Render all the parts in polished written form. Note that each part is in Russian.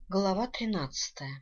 Глава 13.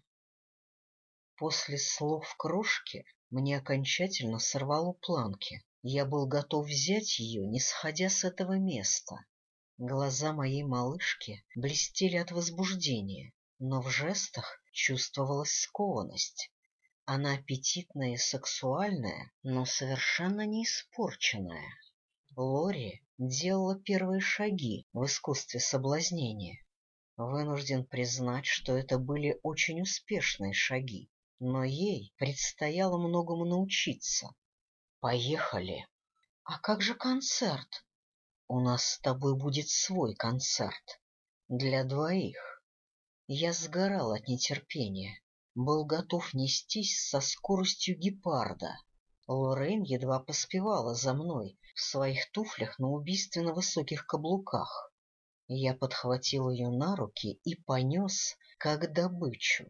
После слов крошки мне окончательно сорвало планки. Я был готов взять ее, не сходя с этого места. Глаза моей малышки блестели от возбуждения, но в жестах чувствовалась скованность. Она аппетитная и сексуальная, но совершенно не испорченная. Лори делала первые шаги в искусстве соблазнения. Вынужден признать, что это были очень успешные шаги, но ей предстояло многому научиться. Поехали. А как же концерт? У нас с тобой будет свой концерт. Для двоих. Я сгорал от нетерпения, был готов нестись со скоростью гепарда. Лоррейн едва поспевала за мной в своих туфлях на убийственно высоких каблуках. Я подхватил ее на руки и понес, как добычу.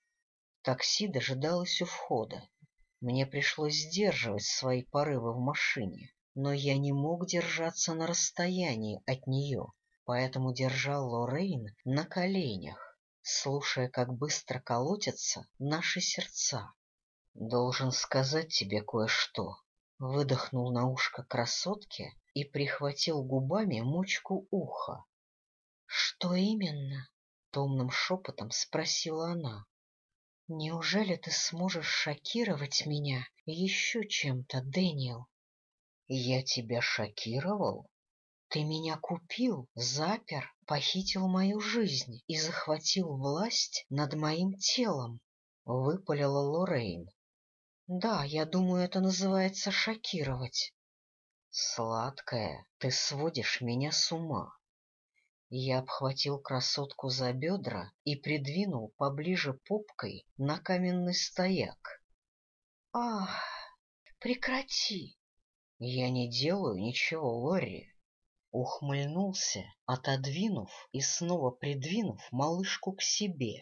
Такси дожидалось у входа. Мне пришлось сдерживать свои порывы в машине, но я не мог держаться на расстоянии от нее, поэтому держал Лоррейн на коленях, слушая, как быстро колотятся наши сердца. «Должен сказать тебе кое-что», — выдохнул на ушко красотке и прихватил губами мочку уха. «Что именно?» — томным шепотом спросила она. «Неужели ты сможешь шокировать меня еще чем-то, Дэниел?» «Я тебя шокировал? Ты меня купил, запер, похитил мою жизнь и захватил власть над моим телом», — выпалила Лоррейн. «Да, я думаю, это называется шокировать». «Сладкая, ты сводишь меня с ума». Я обхватил красотку за бедра и придвинул поближе попкой на каменный стояк. «Ах, прекрати!» «Я не делаю ничего, Лорри!» Ухмыльнулся, отодвинув и снова придвинув малышку к себе.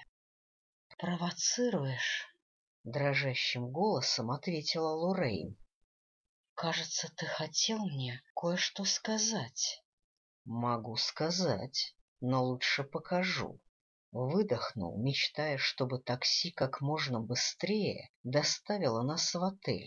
«Провоцируешь?» — дрожащим голосом ответила Лоррейн. «Кажется, ты хотел мне кое-что сказать». «Могу сказать, но лучше покажу». Выдохнул, мечтая, чтобы такси как можно быстрее доставило нас в отель.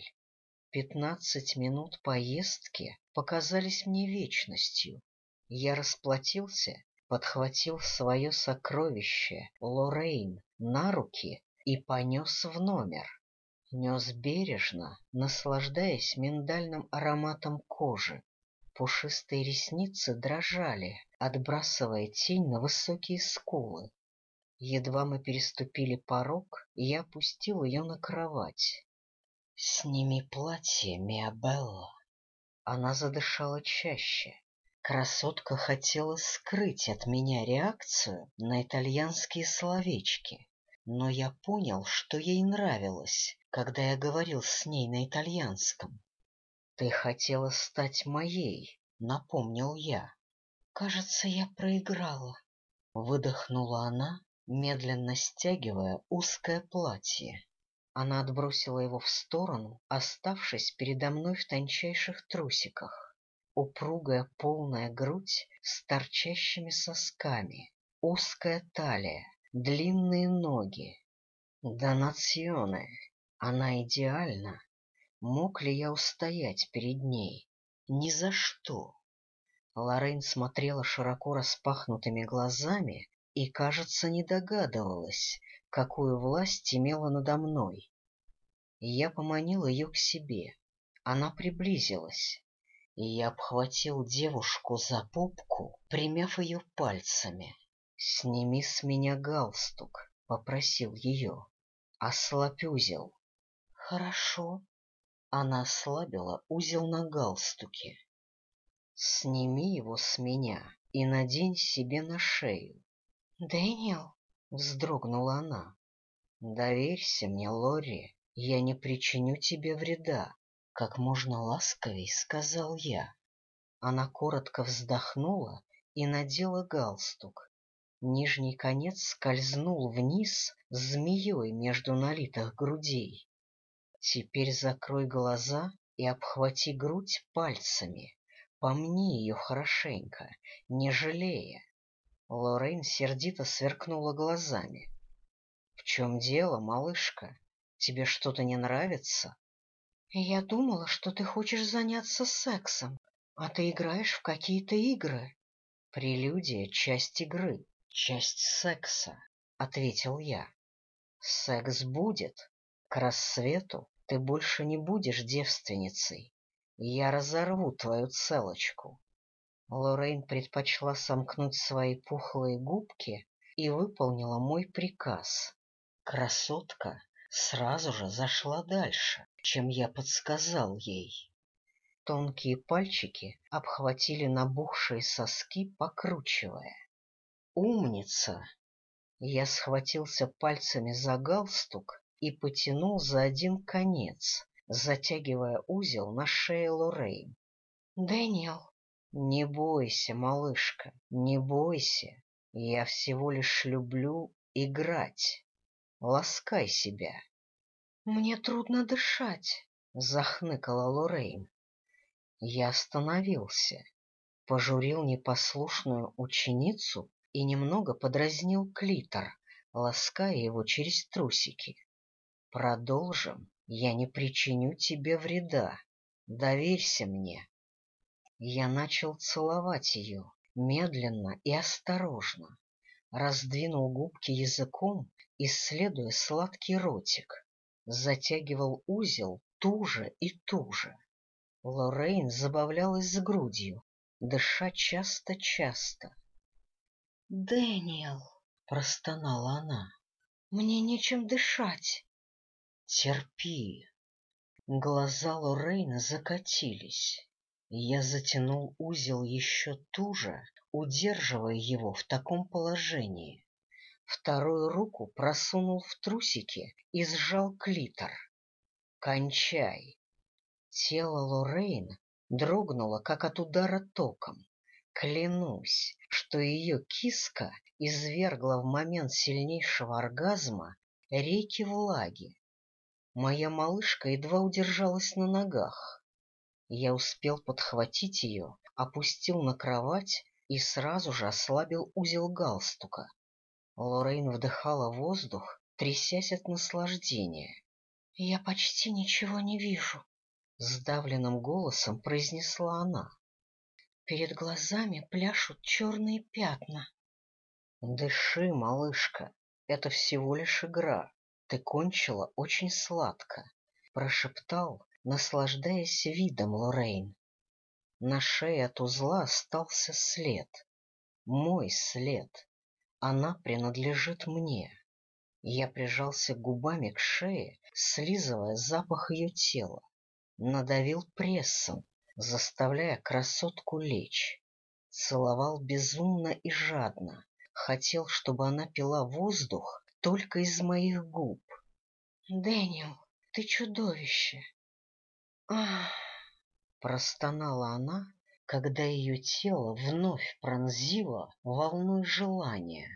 15 минут поездки показались мне вечностью. Я расплатился, подхватил свое сокровище, Лоррейн, на руки и понес в номер. Нес бережно, наслаждаясь миндальным ароматом кожи. Пушистые ресницы дрожали, отбрасывая тень на высокие скулы. Едва мы переступили порог, я опустил ее на кровать. «Сними платье, Миабелла». Она задышала чаще. Красотка хотела скрыть от меня реакцию на итальянские словечки, но я понял, что ей нравилось, когда я говорил с ней на итальянском. «Ты хотела стать моей», — напомнил я. «Кажется, я проиграла», — выдохнула она, медленно стягивая узкое платье. Она отбросила его в сторону, оставшись передо мной в тончайших трусиках. Упругая полная грудь с торчащими сосками, узкая талия, длинные ноги. Донационе, она идеальна. Мог ли я устоять перед ней? Ни за что. Лоррейн смотрела широко распахнутыми глазами и, кажется, не догадывалась, какую власть имела надо мной. Я поманил ее к себе. Она приблизилась, и я обхватил девушку за попку, примяв ее пальцами. «Сними с меня галстук», — попросил ее. «Ослабь узел». «Хорошо». Она ослабила узел на галстуке. «Сними его с меня и надень себе на шею». «Дэниел?» — вздрогнула она. «Доверься мне, Лорри, я не причиню тебе вреда», — как можно ласковей сказал я. Она коротко вздохнула и надела галстук. Нижний конец скользнул вниз змеей между налитых грудей. «Теперь закрой глаза и обхвати грудь пальцами. Помни ее хорошенько, не жалея». Лоррейн сердито сверкнула глазами. чем дело, малышка? Тебе что-то не нравится? Я думала, что ты хочешь заняться сексом, а ты играешь в какие-то игры. Прелюдия — часть игры, часть секса, — ответил я. Секс будет. К рассвету ты больше не будешь девственницей. Я разорву твою целочку. Лоррейн предпочла сомкнуть свои пухлые губки и выполнила мой приказ. Красотка сразу же зашла дальше, чем я подсказал ей. Тонкие пальчики обхватили набухшие соски, покручивая. «Умница!» Я схватился пальцами за галстук и потянул за один конец, затягивая узел на шее Лоррейн. «Дэниел!» «Не бойся, малышка, не бойся. Я всего лишь люблю играть. Ласкай себя». «Мне трудно дышать», — захныкала Лоррейн. Я остановился, пожурил непослушную ученицу и немного подразнил клитор, лаская его через трусики. «Продолжим. Я не причиню тебе вреда. Доверься мне». Я начал целовать ее, медленно и осторожно, раздвинул губки языком, исследуя сладкий ротик, затягивал узел туже и туже. Лоррейн забавлялась с грудью, дыша часто-часто. «Дэниел!» — простонала она. «Мне нечем дышать!» «Терпи!» Глаза Лоррейна закатились. Я затянул узел еще туже, удерживая его в таком положении. Вторую руку просунул в трусики и сжал клитор. «Кончай!» Тело Лоррейн дрогнуло, как от удара током. Клянусь, что ее киска извергла в момент сильнейшего оргазма реки влаги. Моя малышка едва удержалась на ногах. Я успел подхватить ее, опустил на кровать и сразу же ослабил узел галстука. Лоррейн вдыхала воздух, трясясь от наслаждения. — Я почти ничего не вижу, — сдавленным голосом произнесла она. Перед глазами пляшут черные пятна. — Дыши, малышка, это всего лишь игра. Ты кончила очень сладко, — прошептал, наслаждаясь видом Лоррейн. На шее от узла остался след. Мой след. Она принадлежит мне. Я прижался губами к шее, слизывая запах ее тела. Надавил прессом, заставляя красотку лечь. Целовал безумно и жадно. Хотел, чтобы она пила воздух только из моих губ. — Дэниел, ты чудовище! Ах! Простонала она, когда ее тело вновь пронзило волной желания.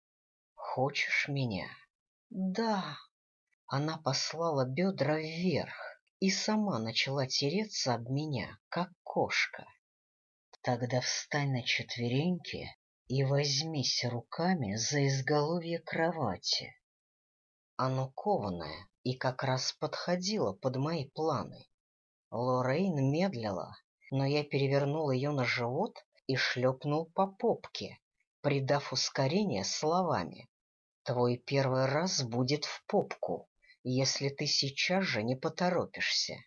«Хочешь меня?» «Да». Она послала бедра вверх и сама начала тереться об меня, как кошка. «Тогда встань на четвереньки и возьмись руками за изголовье кровати». Оно кованое и как раз подходило под мои планы. Лоррейн медлила, но я перевернул ее на живот и шлепнул по попке, придав ускорение словами. «Твой первый раз будет в попку, если ты сейчас же не поторопишься».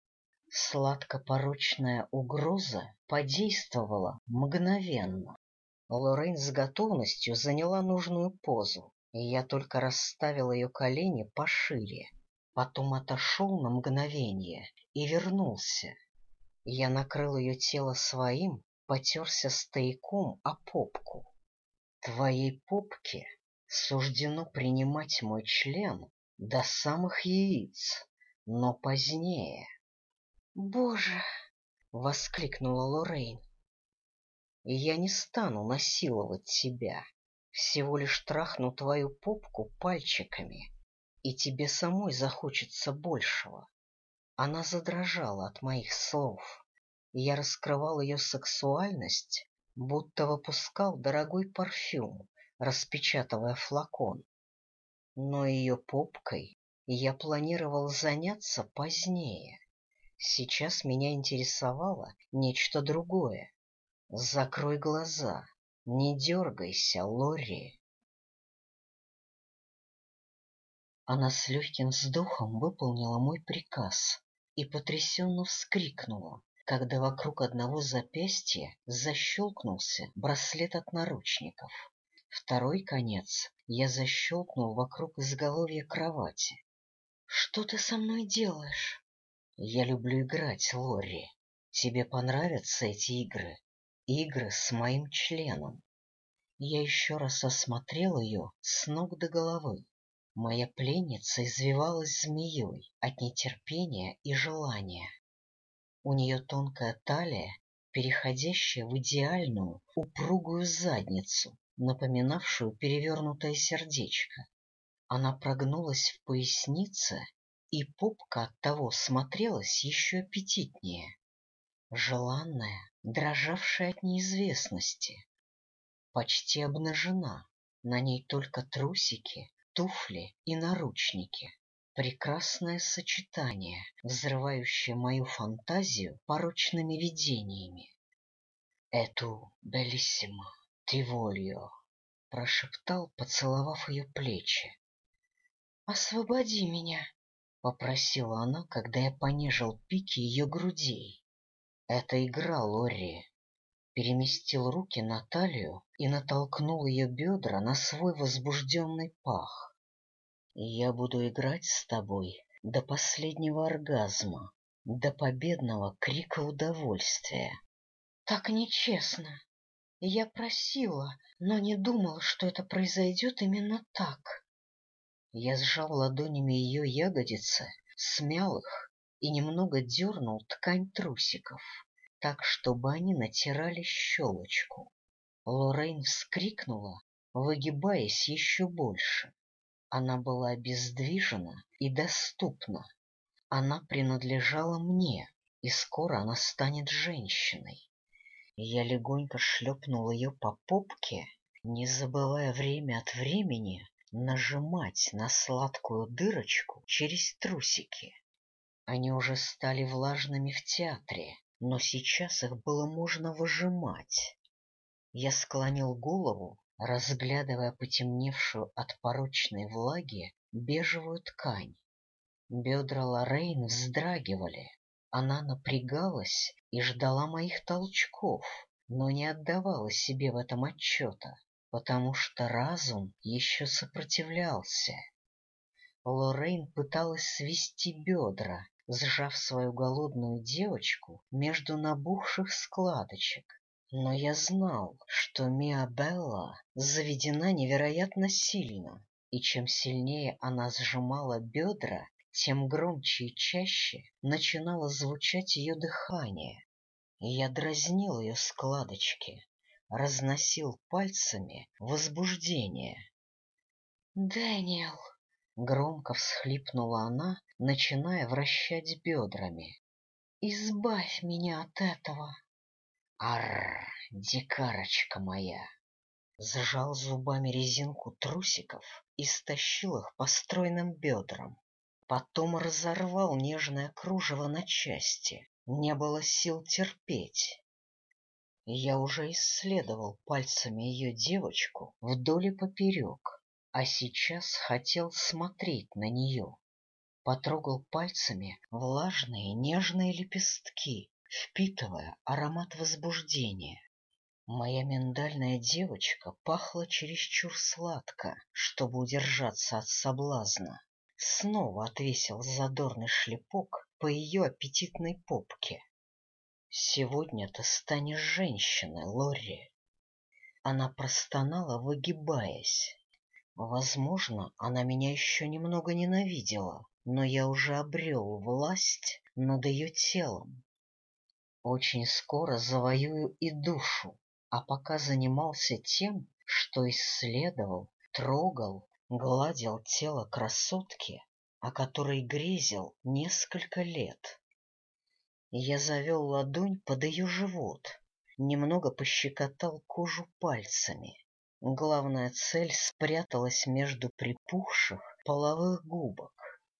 Сладко-порочная угроза подействовала мгновенно. Лоррейн с готовностью заняла нужную позу, и я только расставил ее колени пошире. Потом отошел на мгновение и вернулся. Я накрыл ее тело своим, потерся стояком о попку. Твоей попке суждено принимать мой член до самых яиц, но позднее. — Боже! — воскликнула Лоррейн. — Я не стану насиловать тебя, всего лишь трахну твою попку пальчиками, и тебе самой захочется большего. Она задрожала от моих слов, и я раскрывал ее сексуальность, будто выпускал дорогой парфюм, распечатывая флакон. но ее попкой я планировал заняться позднее. Сейчас меня интересовало нечто другое. Закрой глаза, не дергайся, Лори. Она с легким вздохом выполнила мой приказ и потрясенно вскрикнула, когда вокруг одного запястья защелкнулся браслет от наручников. Второй конец я защелкнул вокруг изголовья кровати. — Что ты со мной делаешь? — Я люблю играть, Лори. Тебе понравятся эти игры? Игры с моим членом. Я еще раз осмотрел ее с ног до головы. Моя пленница извивалась змеей от нетерпения и желания. У нее тонкая талия, переходящая в идеальную, упругую задницу, напоминавшую перевернутое сердечко. Она прогнулась в пояснице, и попка оттого смотрелась еще аппетитнее. Желанная, дрожавшая от неизвестности. Почти обнажена, на ней только трусики, туфли и наручники. Прекрасное сочетание, взрывающее мою фантазию порочными видениями. — Эту белиссимо, ти волью, — прошептал, поцеловав ее плечи. — Освободи меня, — попросила она, когда я понежил пики ее грудей. — Это игра, Лори. Переместил руки на талию и натолкнул ее бедра на свой возбужденный пах. Я буду играть с тобой до последнего оргазма, до победного крика удовольствия. Так нечестно. Я просила, но не думала, что это произойдет именно так. Я сжал ладонями ее ягодицы, смял их и немного дернул ткань трусиков, так, чтобы они натирали щелочку. Лоррейн вскрикнула, выгибаясь еще больше. Она была обездвижена и доступна. Она принадлежала мне, и скоро она станет женщиной. Я легонько шлепнул ее по попке, не забывая время от времени нажимать на сладкую дырочку через трусики. Они уже стали влажными в театре, но сейчас их было можно выжимать. Я склонил голову, разглядывая потемневшую от порочной влаги бежевую ткань. Бедра Лоррейн вздрагивали. Она напрягалась и ждала моих толчков, но не отдавала себе в этом отчета, потому что разум еще сопротивлялся. Лоррейн пыталась свести бедра, сжав свою голодную девочку между набухших складочек. Но я знал, что Миабелла заведена невероятно сильно, и чем сильнее она сжимала бедра, тем громче и чаще начинало звучать ее дыхание. Я дразнил ее складочки, разносил пальцами возбуждение. — Дэниел! — громко всхлипнула она, начиная вращать бедрами. — Избавь меня от этого! Арр, дикарочка моя! Сжал зубами резинку трусиков и стащил их по стройным бедрам. Потом разорвал нежное кружево на части. Не было сил терпеть. Я уже исследовал пальцами ее девочку вдоль и поперек, а сейчас хотел смотреть на нее. Потрогал пальцами влажные нежные лепестки, впитывая аромат возбуждения. Моя миндальная девочка пахла чересчур сладко, чтобы удержаться от соблазна. Снова отвесил задорный шлепок по ее аппетитной попке. «Сегодня ты станешь женщиной, Лорри!» Она простонала, выгибаясь. Возможно, она меня еще немного ненавидела, но я уже обрел власть над ее телом. Очень скоро завоюю и душу, а пока занимался тем, что исследовал, трогал, гладил тело красотки, о которой грезил несколько лет. Я завел ладонь под ее живот, немного пощекотал кожу пальцами. Главная цель спряталась между припухших половых губок.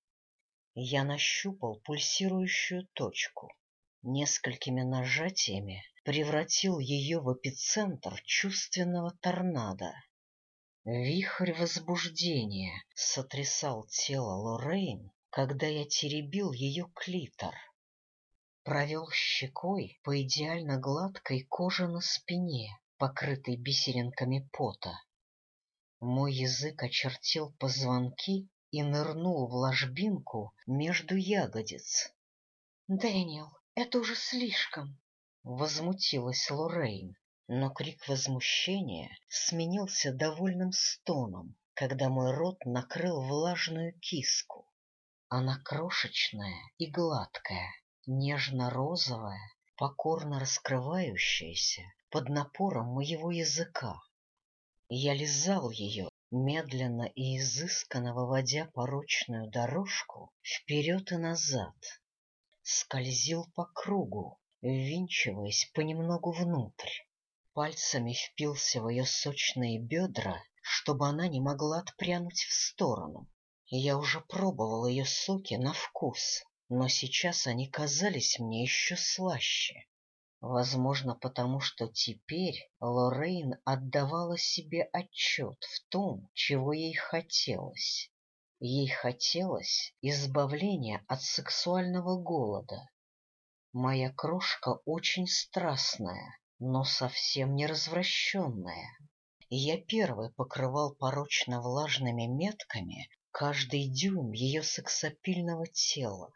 Я нащупал пульсирующую точку. Несколькими нажатиями превратил ее в эпицентр чувственного торнадо. Вихрь возбуждения сотрясал тело Лоррейн, когда я теребил ее клитор. Провел щекой по идеально гладкой коже на спине, покрытой бисеринками пота. Мой язык очертил позвонки и нырнул в ложбинку между ягодиц. — Дэниел, это уже слишком! — возмутилась Лоррейн, но крик возмущения сменился довольным стоном, когда мой рот накрыл влажную киску. Она крошечная и гладкая, нежно-розовая, покорно раскрывающаяся под напором моего языка. Я лизал ее, медленно и изысканно выводя порочную дорожку вперед и назад. Скользил по кругу, ввинчиваясь понемногу внутрь. Пальцами впился в ее сочные бедра, чтобы она не могла отпрянуть в сторону. Я уже пробовал ее соки на вкус, но сейчас они казались мне еще слаще. Возможно, потому что теперь Лоррейн отдавала себе отчет в том, чего ей хотелось. Ей хотелось избавления от сексуального голода. Моя крошка очень страстная, но совсем не развращенная. Я первый покрывал порочно-влажными метками каждый дюйм ее сексапильного тела.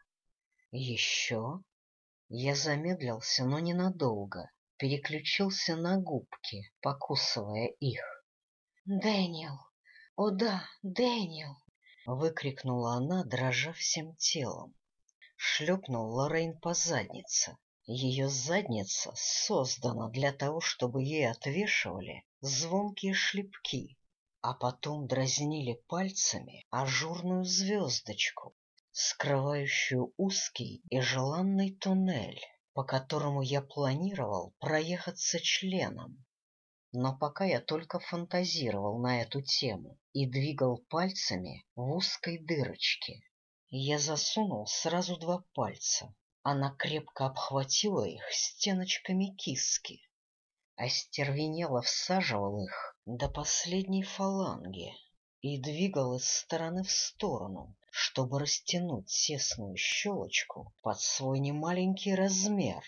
Еще я замедлился, но ненадолго, переключился на губки, покусывая их. — Дэниел! О да, Дэниел! — выкрикнула она, дрожа всем телом. Шлепнул Лоррейн по заднице. Ее задница создана для того, чтобы ей отвешивали звонкие шлепки, а потом дразнили пальцами ажурную звездочку, скрывающую узкий и желанный туннель, по которому я планировал проехаться членом. Но пока я только фантазировал на эту тему и двигал пальцами в узкой дырочке. Я засунул сразу 2 пальца. Она крепко обхватила их стеночками киски, остервенело всаживал их до последней фаланги и двигал из стороны в сторону, чтобы растянуть тесную щелочку под свой немаленький размер.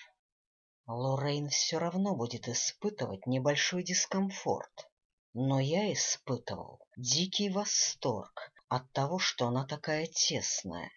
Лоррейн все равно будет испытывать небольшой дискомфорт, но я испытывал дикий восторг от того, что она такая тесная,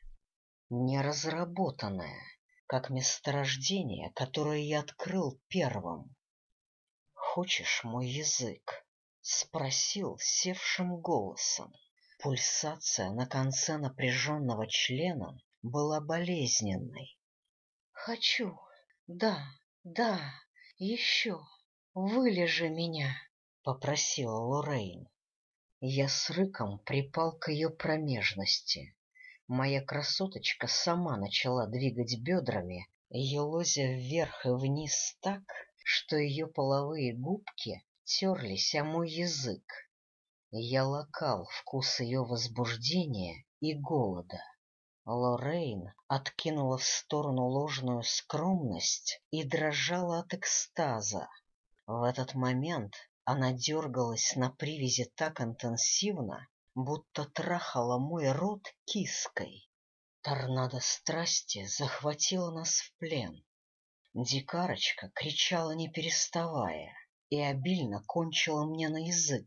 неразработанная, как месторождение, которое я открыл первым. — Хочешь мой язык? — спросил севшим голосом. Пульсация на конце напряженного члена была болезненной. — Хочу, да, да, еще, вылежи меня, — попросила Лоррейн. Я с рыком припал к ее промежности. Моя красоточка сама начала двигать бедрами, елозя вверх и вниз так, что ее половые губки терлись о мой язык. Я лакал вкус ее возбуждения и голода. Лоррейн откинула в сторону ложную скромность и дрожала от экстаза. В этот момент она дергалась на привязи так интенсивно, будто трахала мой рот киской. Торнадо страсти захватило нас в плен. Дикарочка кричала не переставая и обильно кончила мне на язык.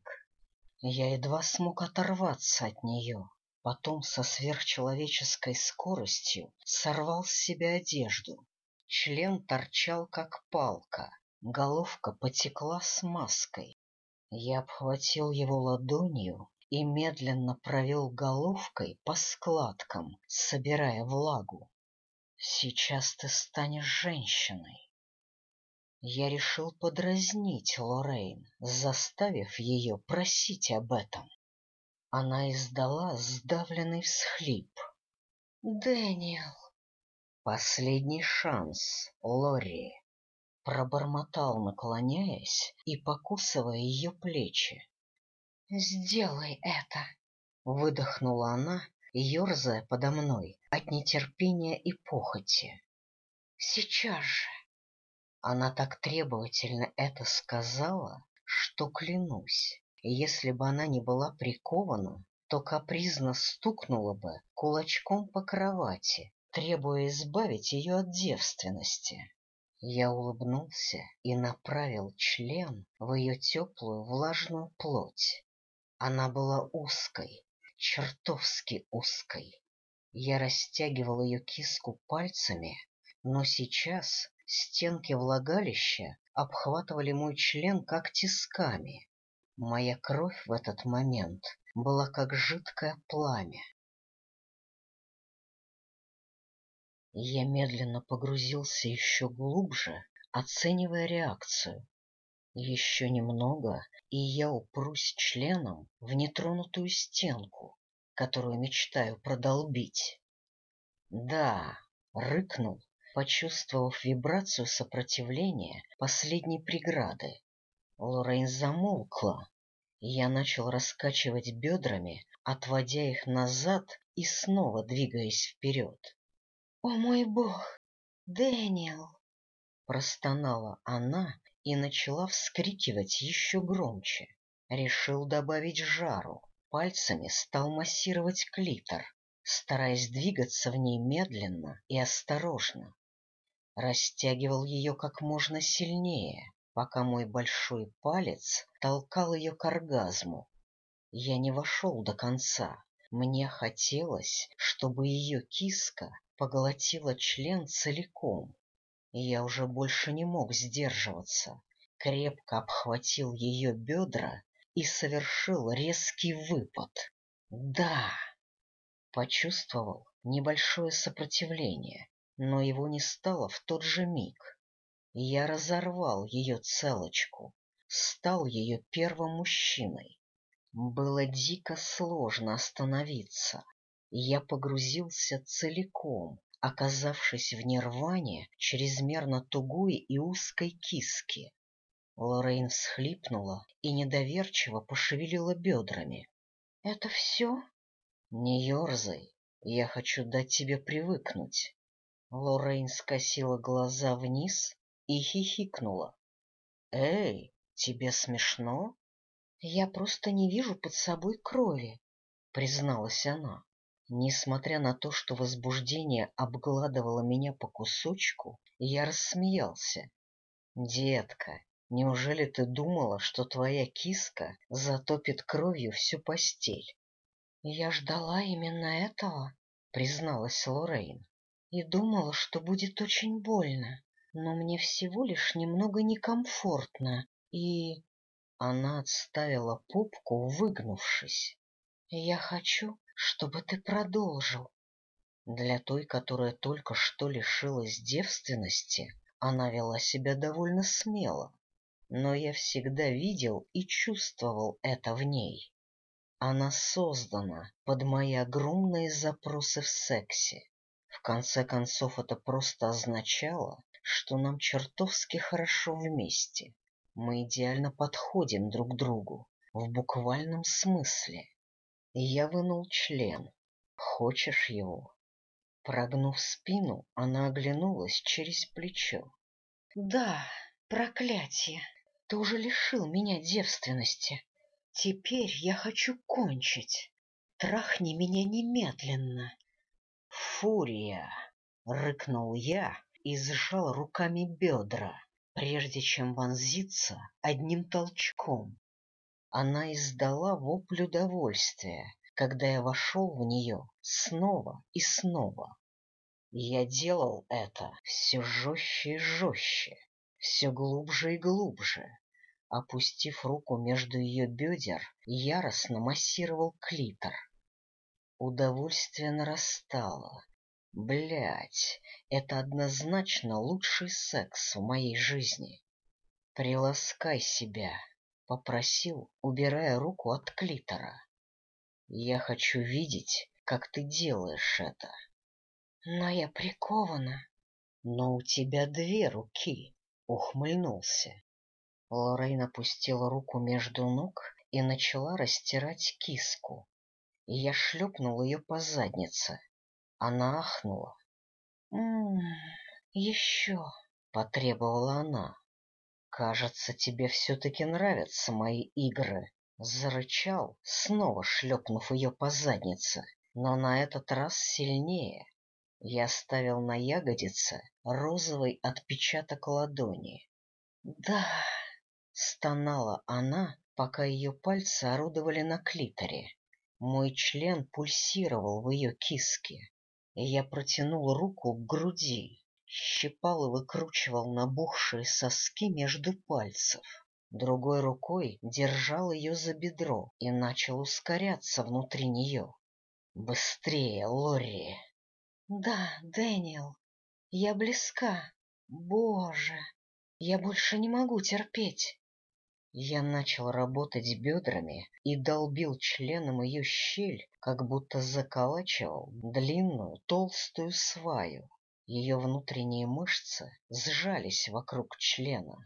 Я едва смог оторваться от нее. Потом со сверхчеловеческой скоростью сорвал с себя одежду. Член торчал, как палка, головка потекла смазкой. Я обхватил его ладонью и медленно провел головкой по складкам, собирая влагу. Сейчас ты станешь женщиной. Я решил подразнить Лоррейн, заставив ее просить об этом. Она издала сдавленный всхлип. — Дэниел! — Последний шанс, Лорри! — пробормотал, наклоняясь и покусывая ее плечи. Сделай это, выдохнула она, ерзая подо мной от нетерпения и похоти. Сейчас же. Она так требовательно это сказала, что, клянусь, если бы она не была прикована, то капризно стукнула бы кулачком по кровати, требуя избавить ее от девственности. Я улыбнулся и направил член в ее теплую влажную плоть. Она была узкой, чертовски узкой. Я растягивал ее киску пальцами, но сейчас стенки влагалища обхватывали мой член как тисками. Моя кровь в этот момент была как жидкое пламя. Я медленно погрузился еще глубже, оценивая реакцию. Еще немного, и я упрусь членом в нетронутую стенку, которую мечтаю продолбить. Да, рыкнул, почувствовав вибрацию сопротивления последней преграды. Лоррейн замолкла, и я начал раскачивать бедрами, отводя их назад и снова двигаясь вперед. — О мой бог, Дэниел! — простонала она и начала вскрикивать еще громче. Решил добавить жару, пальцами стал массировать клитор, стараясь двигаться в ней медленно и осторожно. Растягивал ее как можно сильнее, пока мой большой палец толкал ее к оргазму. Я не вошел до конца. Мне хотелось, чтобы ее киска поглотила член целиком. Я уже больше не мог сдерживаться, крепко обхватил ее бедра и совершил резкий выпад. Да! Почувствовал небольшое сопротивление, но его не стало в тот же миг. Я разорвал ее целочку, стал ее первым мужчиной. Было дико сложно остановиться. Я погрузился целиком, оказавшись в нирване чрезмерно тугой и узкой киски. Лоррейн всхлипнула и недоверчиво пошевелила бедрами. — Это все? — Не ерзай, я хочу дать тебе привыкнуть. Лоррейн скосила глаза вниз и хихикнула. — Эй, тебе смешно? — Я просто не вижу под собой крови, — призналась она. Несмотря на то, что возбуждение обгладывало меня по кусочку, я рассмеялся. — Детка, неужели ты думала, что твоя киска затопит кровью всю постель? — Я ждала именно этого, — призналась Лоррейн, — и думала, что будет очень больно, но мне всего лишь немного некомфортно, и... Она отставила попку, выгнувшись. — Я хочу, чтобы ты продолжил. Для той, которая только что лишилась девственности, она вела себя довольно смело, но я всегда видел и чувствовал это в ней. Она создана под мои огромные запросы в сексе. В конце концов, это просто означало, что нам чертовски хорошо вместе. Мы идеально подходим друг другу, в буквальном смысле. Я вынул член. Хочешь его? Прогнув спину, она оглянулась через плечо. — Да, проклятие, ты уже лишил меня девственности. Теперь я хочу кончить. Трахни меня немедленно. — Фурия! — рыкнул я и сжал руками бедра, прежде чем вонзиться одним толчком. Она издала вопль удовольствия, когда я вошел в нее снова и снова. Я делал это все жестче и жестче, все глубже и глубже. Опустив руку между ее бедер, яростно массировал клитор. Удовольствие нарастало. Блядь, это однозначно лучший секс в моей жизни. Приласкай себя, — попросил, убирая руку от клитора. Я хочу видеть, как ты делаешь это. Но я прикована. Но у тебя две руки, — ухмыльнулся. Лоррейн опустила руку между ног и начала растирать киску. И я шлепнул ее по заднице. Она ахнула. Еще, — потребовала она. — Кажется, тебе все-таки нравятся мои игры, — зарычал, снова шлепнув ее по заднице, но на этот раз сильнее. Я оставил на ягодице розовый отпечаток ладони. — Да, — стонала она, пока ее пальцы орудовали на клиторе. Мой член пульсировал в ее киске, и я протянул руку к груди, щипал и выкручивал набухшие соски между пальцев. Другой рукой держал ее за бедро и начал ускоряться внутри нее. «Быстрее, Лорри!» «Да, Дэниел, я близка. Боже, я больше не могу терпеть!» Я начал работать бедрами и долбил членом ее щель, как будто заколачивал длинную толстую сваю. Ее внутренние мышцы сжались вокруг члена.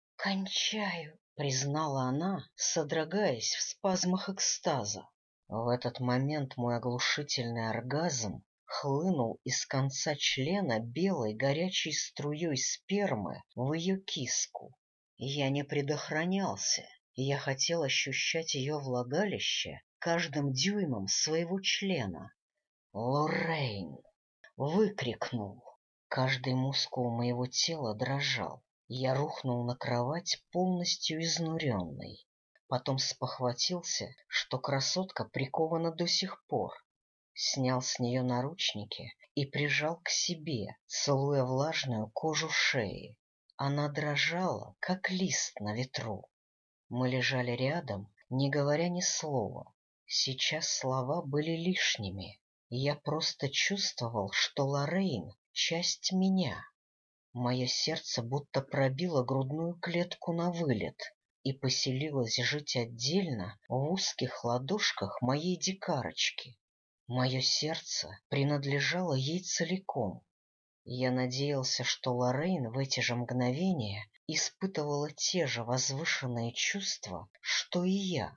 «Кончаю», — признала она, содрогаясь в спазмах экстаза. В этот момент мой оглушительный оргазм хлынул из конца члена белой горячей струей спермы в ее киску. Я не предохранялся, я хотел ощущать ее влагалище каждым дюймом своего члена. «Лоррейн!» — выкрикнул. Каждый мускул моего тела дрожал. Я рухнул на кровать, полностью изнуренный. Потом спохватился, что красотка прикована до сих пор. Снял с нее наручники и прижал к себе, целуя влажную кожу шеи. Она дрожала, как лист на ветру. Мы лежали рядом, не говоря ни слова. Сейчас слова были лишними. Я просто чувствовал, что Лоррейн — часть меня. Мое сердце будто пробило грудную клетку на вылет и поселилось жить отдельно в узких ладошках моей дикарочки. Мое сердце принадлежало ей целиком. Я надеялся, что Лоррейн в эти же мгновения испытывала те же возвышенные чувства, что и я.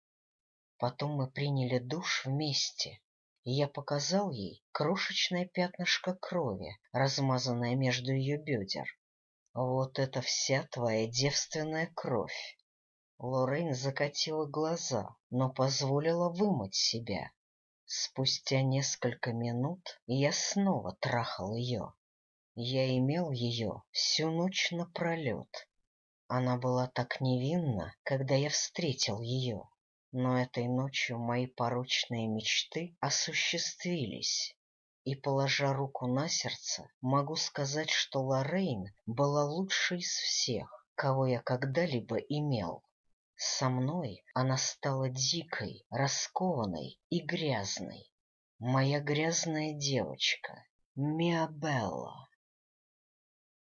Потом мы приняли душ вместе, и я показал ей крошечное пятнышко крови, размазанное между ее бедер. «Вот это вся твоя девственная кровь!» Лоррейн закатила глаза, но позволила вымыть себя. Спустя несколько минут я снова трахал ее. Я имел ее всю ночь напролет. Она была так невинна, когда я встретил ее. Но этой ночью мои порочные мечты осуществились. И, положа руку на сердце, могу сказать, что Лоррейн была лучшей из всех, кого я когда-либо имел. Со мной она стала дикой, раскованной и грязной. Моя грязная девочка, Миабелла.